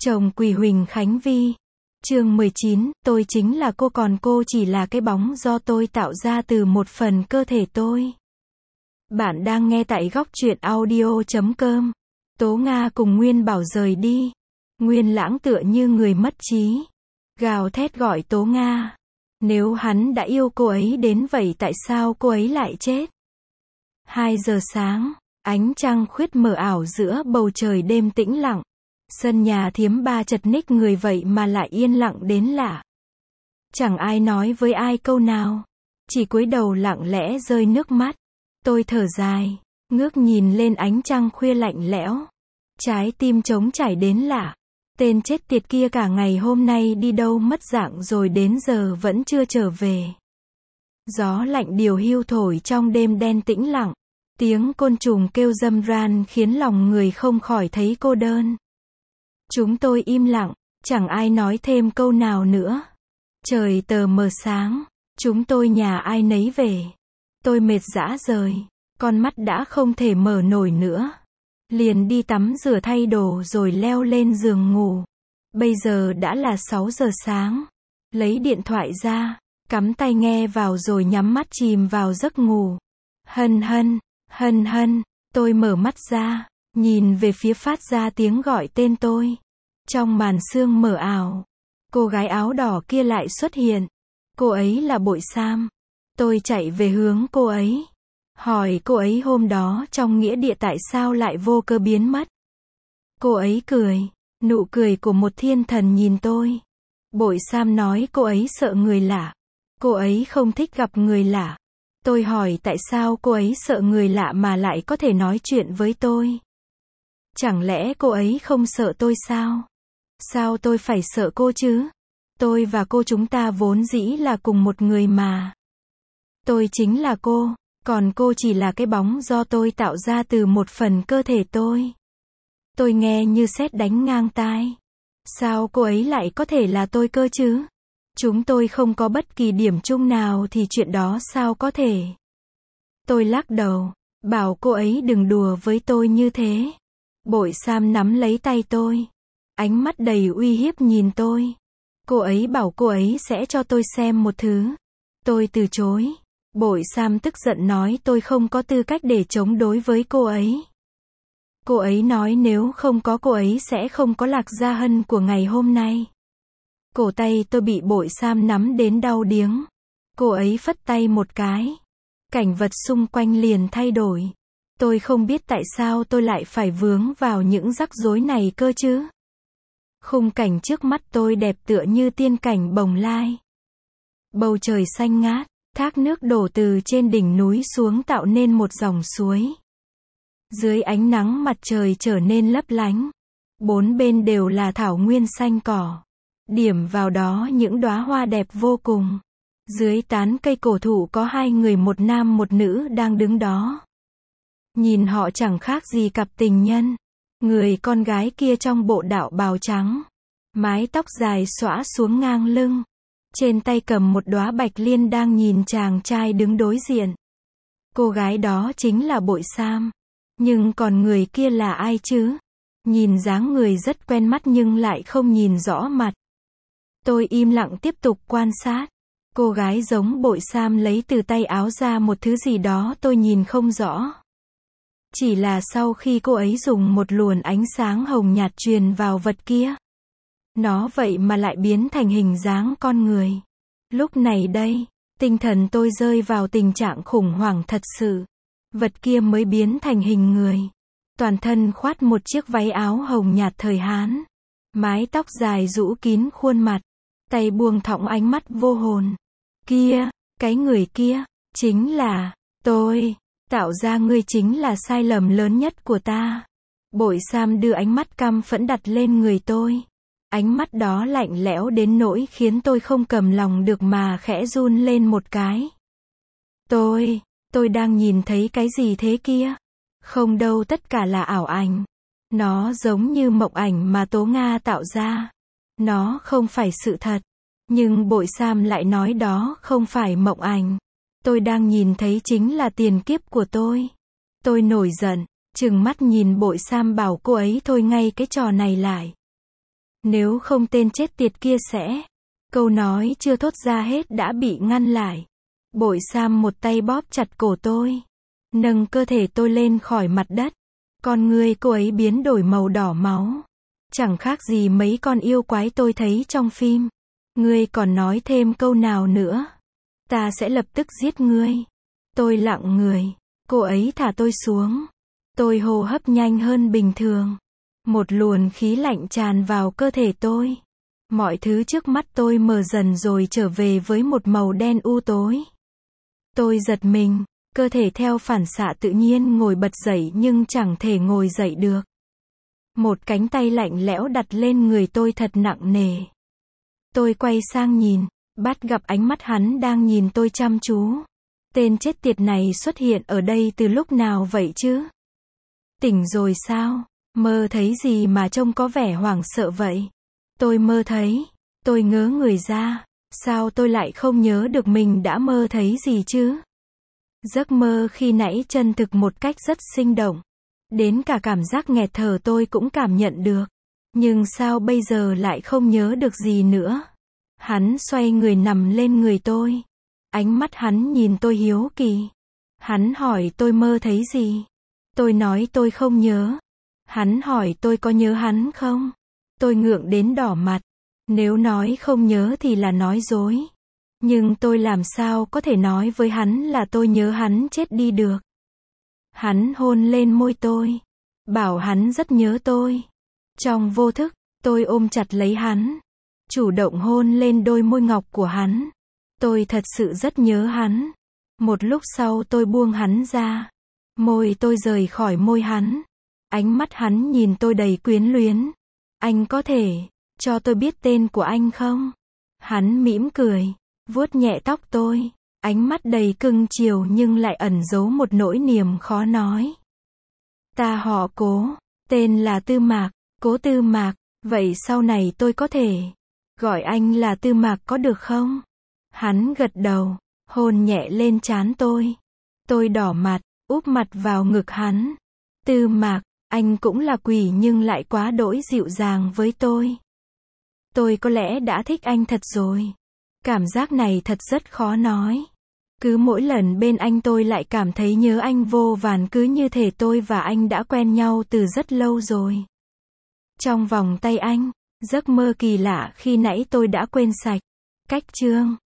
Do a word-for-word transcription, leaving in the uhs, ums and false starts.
Chồng Quỳ Huỳnh Khánh Vi. Chương mười chín, tôi chính là cô còn cô chỉ là cái bóng do tôi tạo ra từ một phần cơ thể tôi. Bạn đang nghe tại góc truyện audio chấm com. Tố Nga cùng Nguyên Bảo rời đi. Nguyên Lãng tựa như người mất trí. Gào thét gọi Tố Nga. Nếu hắn đã yêu cô ấy đến vậy tại sao cô ấy lại chết? Hai giờ sáng, ánh trăng khuyết mờ ảo giữa bầu trời đêm tĩnh lặng. Sân nhà Thiếm Ba chật ních người vậy mà lại yên lặng đến lạ. Chẳng ai nói với ai câu nào. Chỉ cúi đầu lặng lẽ rơi nước mắt. Tôi thở dài, ngước nhìn lên ánh trăng khuya lạnh lẽo. Trái tim trống trải đến lạ. Tên chết tiệt kia cả ngày hôm nay đi đâu mất dạng rồi đến giờ vẫn chưa trở về. Gió lạnh điều hiu thổi trong đêm đen tĩnh lặng. Tiếng côn trùng kêu râm ran khiến lòng người không khỏi thấy cô đơn. Chúng tôi im lặng, chẳng ai nói thêm câu nào nữa. Trời tờ mờ sáng, chúng tôi nhà ai nấy về. Tôi mệt rã rời, con mắt đã không thể mở nổi nữa. Liền đi tắm rửa thay đồ rồi leo lên giường ngủ. Bây giờ đã là sáu giờ sáng. Lấy điện thoại ra, cắm tai nghe vào rồi nhắm mắt chìm vào giấc ngủ. Hân hân, hân hân, tôi mở mắt ra, nhìn về phía phát ra tiếng gọi tên tôi. Trong màn sương mờ ảo, cô gái áo đỏ kia lại xuất hiện. Cô ấy là Bội Sam. Tôi chạy về hướng cô ấy. Hỏi cô ấy hôm đó trong nghĩa địa tại sao lại vô cơ biến mất. Cô ấy cười, nụ cười của một thiên thần nhìn tôi. Bội Sam nói cô ấy sợ người lạ. Cô ấy không thích gặp người lạ. Tôi hỏi tại sao cô ấy sợ người lạ mà lại có thể nói chuyện với tôi. Chẳng lẽ cô ấy không sợ tôi sao? Sao tôi phải sợ cô chứ? Tôi và cô chúng ta vốn dĩ là cùng một người mà. Tôi chính là cô, còn cô chỉ là cái bóng do tôi tạo ra từ một phần cơ thể tôi. Tôi nghe như sét đánh ngang tai. Sao cô ấy lại có thể là tôi cơ chứ? Chúng tôi không có bất kỳ điểm chung nào thì chuyện đó sao có thể? Tôi lắc đầu, bảo cô ấy đừng đùa với tôi như thế. Bội Sam nắm lấy tay tôi. Ánh mắt đầy uy hiếp nhìn tôi. Cô ấy bảo cô ấy sẽ cho tôi xem một thứ. Tôi từ chối. Bội Sam tức giận nói tôi không có tư cách để chống đối với cô ấy. Cô ấy nói nếu không có cô ấy sẽ không có Lạc Gia Hân của ngày hôm nay. Cổ tay tôi bị Bội Sam nắm đến đau điếng. Cô ấy phất tay một cái. Cảnh vật xung quanh liền thay đổi. Tôi không biết tại sao tôi lại phải vướng vào những rắc rối này cơ chứ. Khung cảnh trước mắt tôi đẹp tựa như tiên cảnh Bồng Lai. Bầu trời xanh ngát, thác nước đổ từ trên đỉnh núi xuống tạo nên một dòng suối. Dưới ánh nắng mặt trời trở nên lấp lánh. Bốn bên đều là thảo nguyên xanh cỏ. Điểm vào đó những đóa hoa đẹp vô cùng. Dưới tán cây cổ thụ có hai người một nam một nữ đang đứng đó. Nhìn họ chẳng khác gì cặp tình nhân. Người con gái kia trong bộ đạo bào trắng. Mái tóc dài xõa xuống ngang lưng. Trên tay cầm một đóa bạch liên đang nhìn chàng trai đứng đối diện. Cô gái đó chính là Bội Sam. Nhưng còn người kia là ai chứ? Nhìn dáng người rất quen mắt nhưng lại không nhìn rõ mặt. Tôi im lặng tiếp tục quan sát. Cô gái giống Bội Sam lấy từ tay áo ra một thứ gì đó tôi nhìn không rõ. Chỉ là sau khi cô ấy dùng một luồng ánh sáng hồng nhạt truyền vào vật kia. Nó vậy mà lại biến thành hình dáng con người. Lúc này đây, tinh thần tôi rơi vào tình trạng khủng hoảng thật sự. Vật kia mới biến thành hình người. Toàn thân khoác một chiếc váy áo hồng nhạt thời Hán. Mái tóc dài rũ kín khuôn mặt. Tay buông thõng ánh mắt vô hồn. Kia, cái người kia, chính là tôi. Tạo ra ngươi chính là sai lầm lớn nhất của ta. Bội Sam đưa ánh mắt căm phẫn đặt lên người tôi. Ánh mắt đó lạnh lẽo đến nỗi khiến tôi không cầm lòng được mà khẽ run lên một cái. Tôi, tôi đang nhìn thấy cái gì thế kia? Không đâu, tất cả là ảo ảnh. Nó giống như mộng ảnh mà Tố Nga tạo ra. Nó không phải sự thật. Nhưng Bội Sam lại nói đó không phải mộng ảnh. Tôi đang nhìn thấy chính là tiền kiếp của tôi. Tôi nổi giận, trừng mắt nhìn Bội Sam bảo cô ấy thôi ngay cái trò này lại. Nếu không tên chết tiệt kia sẽ. Câu nói chưa thốt ra hết đã bị ngăn lại. Bội Sam một tay bóp chặt cổ tôi. Nâng cơ thể tôi lên khỏi mặt đất. Con ngươi cô ấy biến đổi màu đỏ máu. Chẳng khác gì mấy con yêu quái tôi thấy trong phim. Ngươi còn nói thêm câu nào nữa, ta sẽ lập tức giết ngươi. Tôi lặng người. Cô ấy thả tôi xuống. Tôi hô hấp nhanh hơn bình thường. Một luồng khí lạnh tràn vào cơ thể tôi. Mọi thứ trước mắt tôi mờ dần rồi trở về với một màu đen u tối. Tôi giật mình, cơ thể theo phản xạ tự nhiên ngồi bật dậy nhưng chẳng thể ngồi dậy được. Một cánh tay lạnh lẽo đặt lên người tôi thật nặng nề. Tôi quay sang nhìn, bắt gặp ánh mắt hắn đang nhìn tôi chăm chú. Tên chết tiệt này xuất hiện ở đây từ lúc nào vậy chứ? Tỉnh rồi sao? Mơ thấy gì mà trông có vẻ hoảng sợ vậy? Tôi mơ thấy. Tôi ngớ người ra. Sao tôi lại không nhớ được mình đã mơ thấy gì chứ? Giấc mơ khi nãy chân thực một cách rất sinh động. Đến cả cảm giác nghẹt thở tôi cũng cảm nhận được. Nhưng sao bây giờ lại không nhớ được gì nữa? Hắn xoay người nằm lên người tôi. Ánh mắt hắn nhìn tôi hiếu kỳ. Hắn hỏi tôi mơ thấy gì? Tôi nói tôi không nhớ. Hắn hỏi tôi có nhớ hắn không? Tôi ngượng đến đỏ mặt. Nếu nói không nhớ thì là nói dối. Nhưng tôi làm sao có thể nói với hắn là tôi nhớ hắn chết đi được. Hắn hôn lên môi tôi. Bảo hắn rất nhớ tôi. Trong vô thức, tôi ôm chặt lấy hắn. Chủ động hôn lên đôi môi ngọc của hắn. Tôi thật sự rất nhớ hắn. Một lúc sau tôi buông hắn ra. Môi tôi rời khỏi môi hắn. Ánh mắt hắn nhìn tôi đầy quyến luyến. Anh có thể cho tôi biết tên của anh không? Hắn mỉm cười, vuốt nhẹ tóc tôi. Ánh mắt đầy cưng chiều nhưng lại ẩn giấu một nỗi niềm khó nói. Ta họ Cố, tên là Tư Mạc, Cố Tư Mạc, vậy sau này tôi có thể gọi anh là Tư Mạc có được không? Hắn gật đầu, hôn nhẹ lên trán tôi. Tôi đỏ mặt, úp mặt vào ngực hắn. Tư Mạc, anh cũng là quỷ nhưng lại quá đỗi dịu dàng với tôi. Tôi có lẽ đã thích anh thật rồi. Cảm giác này thật rất khó nói. Cứ mỗi lần bên anh tôi lại cảm thấy nhớ anh vô vàn, cứ như thể tôi và anh đã quen nhau từ rất lâu rồi. Trong vòng tay anh, giấc mơ kỳ lạ khi nãy tôi đã quên sạch. Cách chương